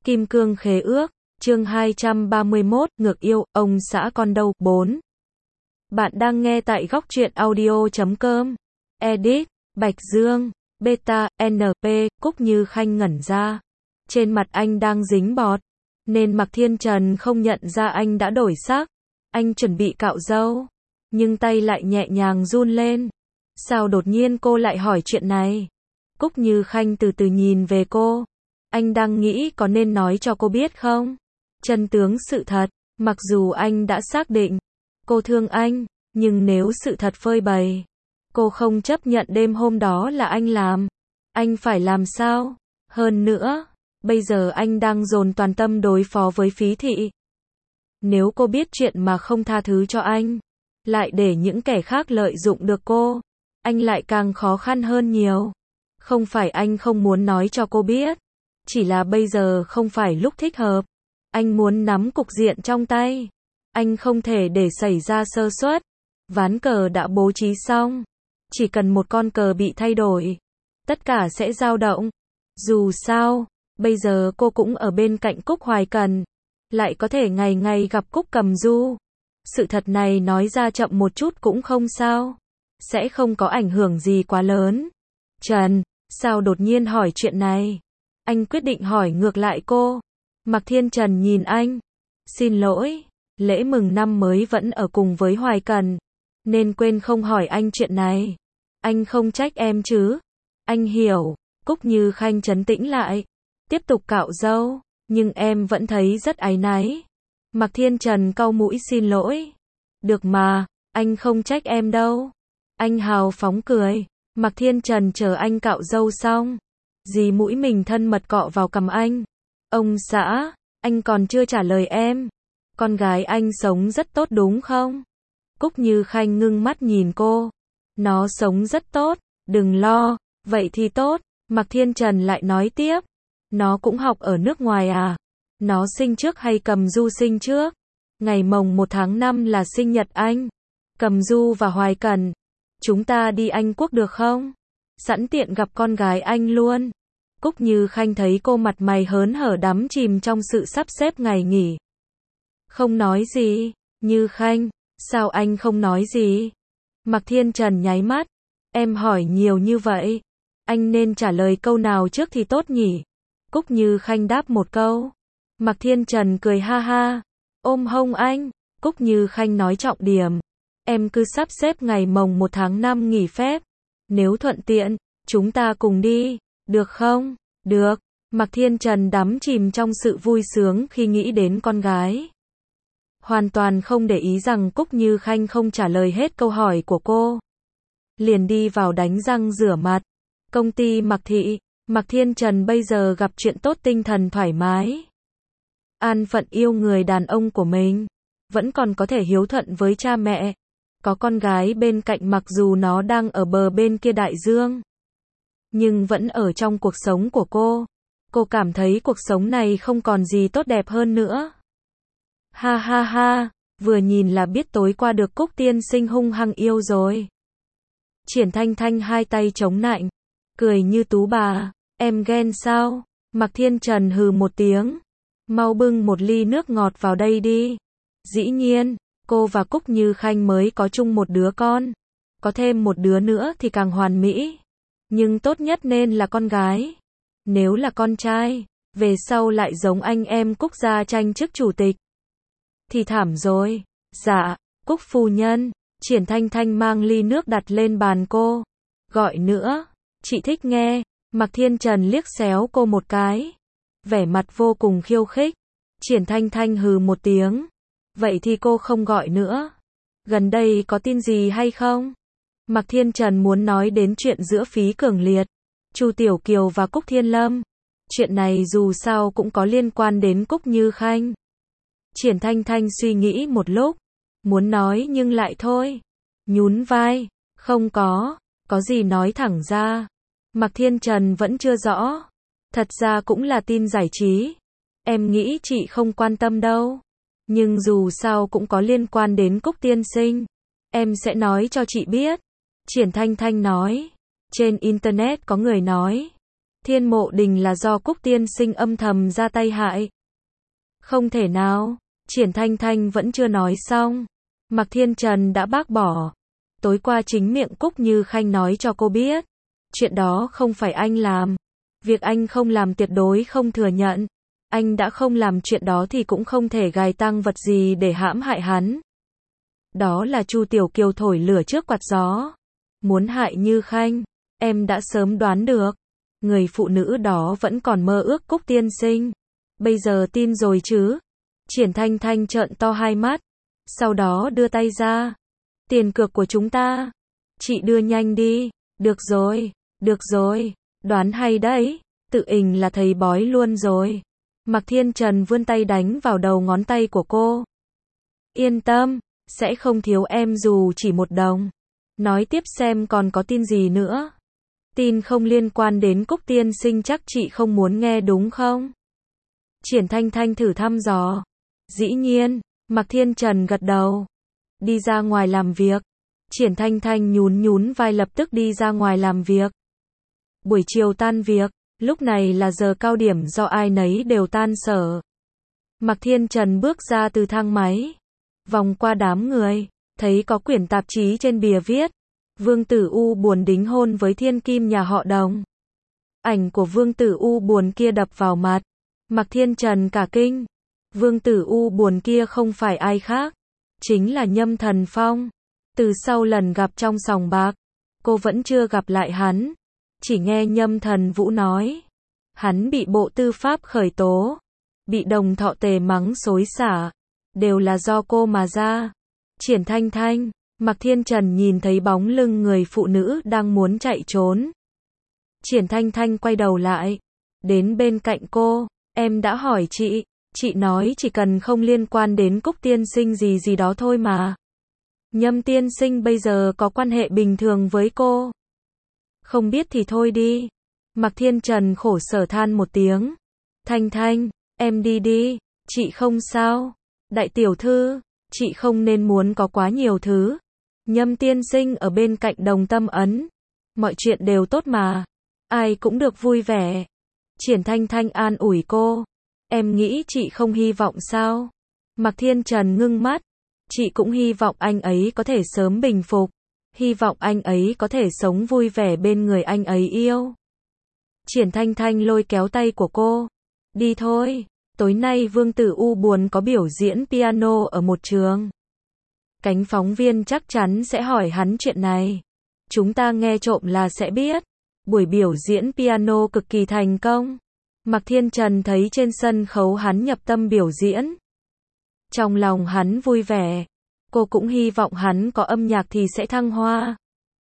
Kim cương khế ước, chương 231, ngược yêu, ông xã con đâu, 4. Bạn đang nghe tại góc truyện audio.com. Edit, Bạch Dương, Beta, NP, Cúc Như Khanh ngẩn ra. Trên mặt anh đang dính bọt, nên Mạc Thiên Trần không nhận ra anh đã đổi sắc. Anh chuẩn bị cạo râu, nhưng tay lại nhẹ nhàng run lên. Sao đột nhiên cô lại hỏi chuyện này? Cúc Như Khanh từ từ nhìn về cô. Anh đang nghĩ có nên nói cho cô biết không? Chân tướng sự thật, mặc dù anh đã xác định cô thương anh, nhưng nếu sự thật phơi bày, cô không chấp nhận đêm hôm đó là anh làm. Anh phải làm sao? Hơn nữa, bây giờ anh đang dồn toàn tâm đối phó với Phí Thị. Nếu cô biết chuyện mà không tha thứ cho anh, lại để những kẻ khác lợi dụng được cô, anh lại càng khó khăn hơn nhiều. Không phải anh không muốn nói cho cô biết, chỉ là bây giờ không phải lúc thích hợp. Anh muốn nắm cục diện trong tay. Anh không thể để xảy ra sơ suất. Ván cờ đã bố trí xong. Chỉ cần một con cờ bị thay đổi, tất cả sẽ dao động. Dù sao, bây giờ cô cũng ở bên cạnh Cúc Hoài Cần, lại có thể ngày ngày gặp Cúc Cầm Du. Sự thật này nói ra chậm một chút cũng không sao. Sẽ không có ảnh hưởng gì quá lớn. Trần, sao đột nhiên hỏi chuyện này? Anh quyết định hỏi ngược lại cô. Mạc Thiên Trần nhìn anh. Xin lỗi, lễ mừng năm mới vẫn ở cùng với Hoài Cần, nên quên không hỏi anh chuyện này. Anh không trách em chứ? Anh hiểu. Cúc Như Khanh trấn tĩnh lại, tiếp tục cạo râu, nhưng em vẫn thấy rất áy náy. Mạc Thiên Trần cau mũi xin lỗi. Được mà, anh không trách em đâu. Anh hào phóng cười. Mạc Thiên Trần chờ anh cạo râu xong, dì mũi mình thân mật cọ vào cằm anh. Ông xã, anh còn chưa trả lời em. Con gái anh sống rất tốt đúng không? Cúc Như Khanh ngưng mắt nhìn cô. Nó sống rất tốt, đừng lo. Vậy thì tốt. Mạc Thiên Trần lại nói tiếp. Nó cũng học ở nước ngoài à? Nó sinh trước hay Cầm Du sinh trước? Ngày mồng 1 tháng 5 là sinh nhật anh. Cầm Du và Hoài Cần, chúng ta đi Anh Quốc được không? Sẵn tiện gặp con gái anh luôn. Cúc Như Khanh thấy cô mặt mày hớn hở đắm chìm trong sự sắp xếp ngày nghỉ. Không nói gì. Như Khanh, sao anh không nói gì? Mạc Thiên Trần nháy mắt. Em hỏi nhiều như vậy, anh nên trả lời câu nào trước thì tốt nhỉ? Cúc Như Khanh đáp một câu. Mạc Thiên Trần cười ha ha, ôm hông anh. Cúc Như Khanh nói trọng điểm. Em cứ sắp xếp ngày mồng 1 tháng 5 nghỉ phép. Nếu thuận tiện, chúng ta cùng đi, được không? Được. Mạc Thiên Trần đắm chìm trong sự vui sướng khi nghĩ đến con gái. Hoàn toàn không để ý rằng Cúc Như Khanh không trả lời hết câu hỏi của cô. Liền đi vào đánh răng rửa mặt. Công ty Mạc Thị. Mạc Thiên Trần bây giờ gặp chuyện tốt, tinh thần thoải mái. An phận yêu người đàn ông của mình. Vẫn còn có thể hiếu thuận với cha mẹ. Có con gái bên cạnh mặc dù nó đang ở bờ bên kia đại dương, nhưng vẫn ở trong cuộc sống của cô. Cô cảm thấy cuộc sống này không còn gì tốt đẹp hơn nữa. Ha ha ha, vừa nhìn là biết tối qua được Cúc tiên sinh hung hăng yêu rồi. Triển Thanh Thanh hai tay chống nạnh, cười như tú bà. Em ghen sao? Mạc Thiên Trần hừ một tiếng. Mau bưng một ly nước ngọt vào đây đi. Dĩ nhiên, cô và Cúc Như Khanh mới có chung một đứa con. Có thêm một đứa nữa thì càng hoàn mỹ. Nhưng tốt nhất nên là con gái. Nếu là con trai, về sau lại giống anh em Cúc gia tranh chức chủ tịch thì thảm rồi. Dạ, Cúc phu nhân. Triển Thanh Thanh mang ly nước đặt lên bàn cô. Gọi nữa, chị thích nghe. Mạc Thiên Trần liếc xéo cô một cái, vẻ mặt vô cùng khiêu khích. Triển Thanh Thanh hừ một tiếng. Vậy thì cô không gọi nữa. Gần đây có tin gì hay không? Mạc Thiên Trần muốn nói đến chuyện giữa Phí Cường Liệt, Chu Tiểu Kiều và Cúc Thiên Lâm. Chuyện này dù sao cũng có liên quan đến Cúc Như Khanh. Triển Thanh Thanh suy nghĩ một lúc, muốn nói nhưng lại thôi. Nhún vai, không có gì nói thẳng ra. Mạc Thiên Trần vẫn chưa rõ. Thật ra cũng là tin giải trí. Em nghĩ chị không quan tâm đâu. Nhưng dù sao cũng có liên quan đến Cúc tiên sinh. Em sẽ nói cho chị biết. Triển Thanh Thanh nói. Trên Internet có người nói, Thiên Mộ Đình là do Cúc tiên sinh âm thầm ra tay hại. Không thể nào, Triển Thanh Thanh vẫn chưa nói xong. Mạc Thiên Trần đã bác bỏ. Tối qua chính miệng Cúc Như Khanh nói cho cô biết. Chuyện đó không phải anh làm. Việc anh không làm tuyệt đối không thừa nhận. Anh đã không làm chuyện đó thì cũng không thể gài tang vật gì để hãm hại hắn. Đó là Chu Tiểu Kiều thổi lửa trước quạt gió. Muốn hại Như Khanh, em đã sớm đoán được. Người phụ nữ đó vẫn còn mơ ước Cúc tiên sinh. Bây giờ tin rồi chứ? Triển Thanh Thanh trợn to hai mắt. Sau đó đưa tay ra. Tiền cược của chúng ta. Chị đưa nhanh đi. Được rồi. Đoán hay đấy. Tự ình là thầy bói luôn rồi. Mạc Thiên Trần vươn tay đánh vào đầu ngón tay của cô. Yên tâm, sẽ không thiếu em dù chỉ một đồng. Nói tiếp xem còn có tin gì nữa. Tin không liên quan đến Cúc tiên sinh chắc chị không muốn nghe đúng không? Triển Thanh Thanh thử thăm dò. Dĩ nhiên, Mạc Thiên Trần gật đầu. Đi ra ngoài làm việc. Triển Thanh Thanh nhún vai lập tức đi ra ngoài làm việc. Buổi chiều tan việc, lúc này là giờ cao điểm do ai nấy đều tan sở. Mạc Thiên Trần bước ra từ thang máy. Vòng qua đám người, thấy có quyển tạp chí trên bìa viết. Vương Tử U buồn đính hôn với thiên kim nhà họ Đồng. Ảnh của Vương Tử U buồn kia đập vào mặt. Mạc Thiên Trần cả kinh. Vương Tử U buồn kia không phải ai khác. Chính là Nhâm Thần Phong. Từ sau lần gặp trong sòng bạc, cô vẫn chưa gặp lại hắn. Chỉ nghe Nhâm Thần Vũ nói. Hắn bị Bộ Tư pháp khởi tố. Bị Đồng Thọ Tề mắng xối xả. Đều là do cô mà ra. Triển Thanh Thanh, Mạc Thiên Trần nhìn thấy bóng lưng người phụ nữ đang muốn chạy trốn. Triển Thanh Thanh quay đầu lại. Đến bên cạnh cô. Em đã hỏi chị nói chỉ cần không liên quan đến Cúc tiên sinh gì đó thôi mà. Nhâm tiên sinh bây giờ có quan hệ bình thường với cô. Không biết thì thôi đi. Mạc Thiên Trần khổ sở than một tiếng. Thanh Thanh, em đi, chị không sao. Đại tiểu thư, chị không nên muốn có quá nhiều thứ. Nhâm tiên sinh ở bên cạnh Đồng Tâm Ấn. Mọi chuyện đều tốt mà. Ai cũng được vui vẻ. Triển Thanh Thanh an ủi cô. Em nghĩ chị không hy vọng sao? Mạc Thiên Trần ngưng mắt. Chị cũng hy vọng anh ấy có thể sớm bình phục. Hy vọng anh ấy có thể sống vui vẻ bên người anh ấy yêu. Triển Thanh Thanh lôi kéo tay của cô. Đi thôi. Tối nay Vương Tử U buồn có biểu diễn piano ở một trường. Cánh phóng viên chắc chắn sẽ hỏi hắn chuyện này. Chúng ta nghe trộm là sẽ biết. Buổi biểu diễn piano cực kỳ thành công. Mạc Thiên Trần thấy trên sân khấu hắn nhập tâm biểu diễn. Trong lòng hắn vui vẻ. Cô cũng hy vọng hắn có âm nhạc thì sẽ thăng hoa.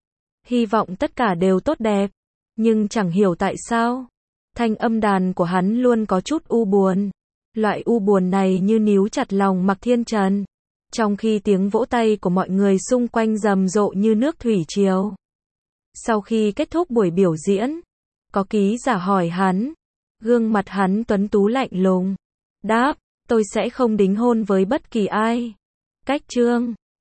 Hy vọng tất cả đều tốt đẹp. Nhưng chẳng hiểu tại sao. Thanh âm đàn của hắn luôn có chút u buồn. Loại u buồn này như níu chặt lòng Mạc Thiên Trần. Trong khi tiếng vỗ tay của mọi người xung quanh rầm rộ như nước thủy triều. Sau khi kết thúc buổi biểu diễn, có ký giả hỏi hắn. Gương mặt hắn tuấn tú lạnh lùng. Đáp, tôi sẽ không đính hôn với bất kỳ ai. Cách chương